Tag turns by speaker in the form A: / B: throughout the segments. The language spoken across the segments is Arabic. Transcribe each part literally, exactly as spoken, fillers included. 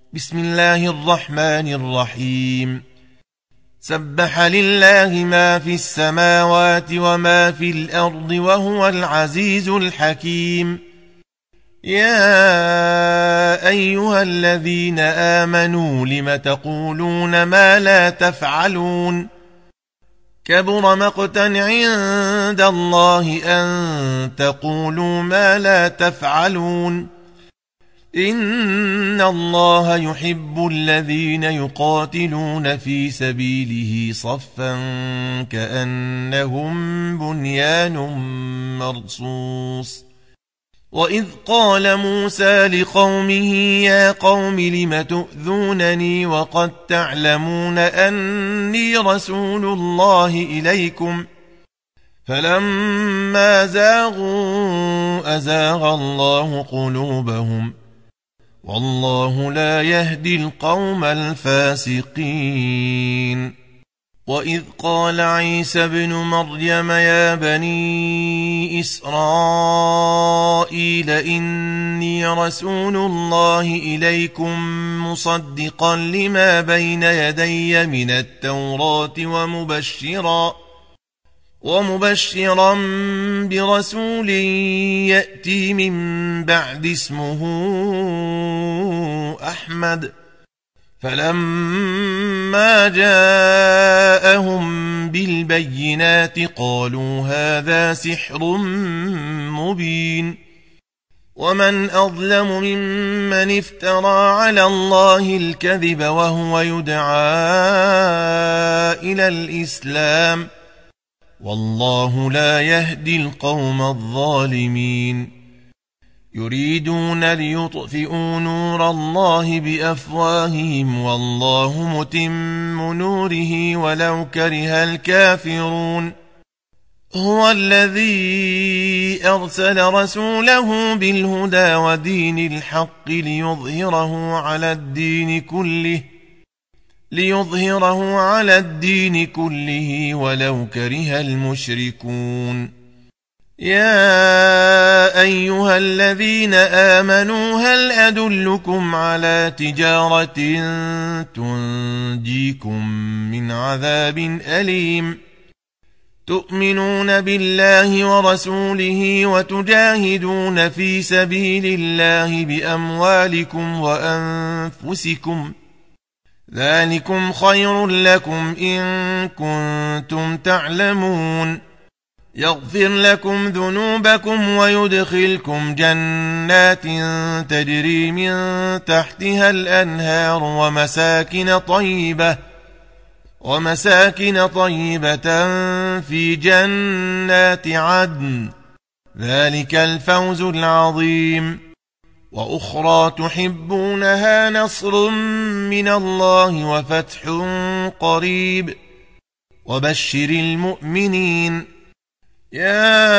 A: بسم الله الرحمن الرحيم. سبح لله ما في السماوات وما في الأرض وهو العزيز الحكيم. يا أيها الذين آمنوا لم تقولون ما لا تفعلون؟ كبر مقتا عند الله أن تقولوا ما لا تفعلون. إن الله يحب الذين يقاتلون في سبيله صفا كأنهم بنيان مرصوص. وإذ قال موسى لقومه يا قوم لم تؤذونني وقد تعلمون أني رسول الله إليكم فلما زاغوا أزاغ الله قلوبهم والله لا يهدي القوم الفاسقين. وإذ قال عيسى ابن مريم يا بني إسرائيل إني رسول الله إليكم مصدقا لما بين يدي من التوراة ومبشرا ومبشرا برسول يأتي من بعد اسمه أحمد. فلما جاءهم بالبينات قالوا هذا سحر مبين. ومن أظلم ممن افترى على الله الكذب وهو يدعى إلى الإسلام والله لا يهدي القوم الظالمين. يريدون ليطفئوا نور الله بأفواههم والله متم نوره ولو كره الكافرون. هو الذي أرسل رسوله بالهدى ودين الحق ليظهره على الدين كله ليظهره على الدين كله ولو كره المشركون. يا أيها الذين آمنوا هل أدلكم على تجارة تنجيكم من عذاب أليم تؤمنون بالله ورسوله وتجاهدون في سبيل الله بأموالكم وأنفسكم ذلكم خير لكم إن كنتم تعلمون. يغفر لكم ذنوبكم ويدخلكم جنات تجري من تحتها الأنهار ومساكن طيبة ومساكن طيبة في جنات عدن ذلك الفوز العظيم. وأخرى تحبونها نصر من الله وفتح قريب وبشر المؤمنين. يا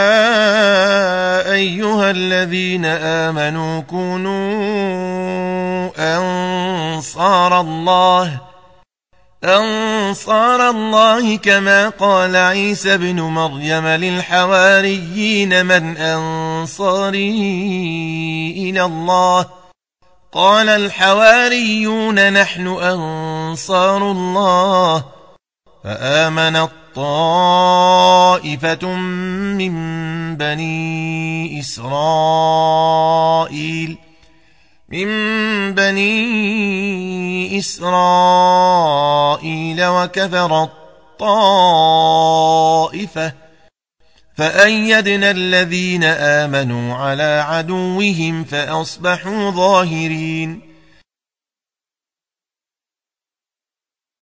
A: أيها الذين آمنوا كونوا أنصار الله أنصار الله كما قال عيسى ابن مريم للحواريين من أنصاري إلى الله قال الحواريون نحن أنصار الله. فآمنت طائفة من بني إسرائيل من بني إسرائيل وكفرت طائفة فأيدنا الذين آمنوا على عدوهم فأصبحوا ظاهرين.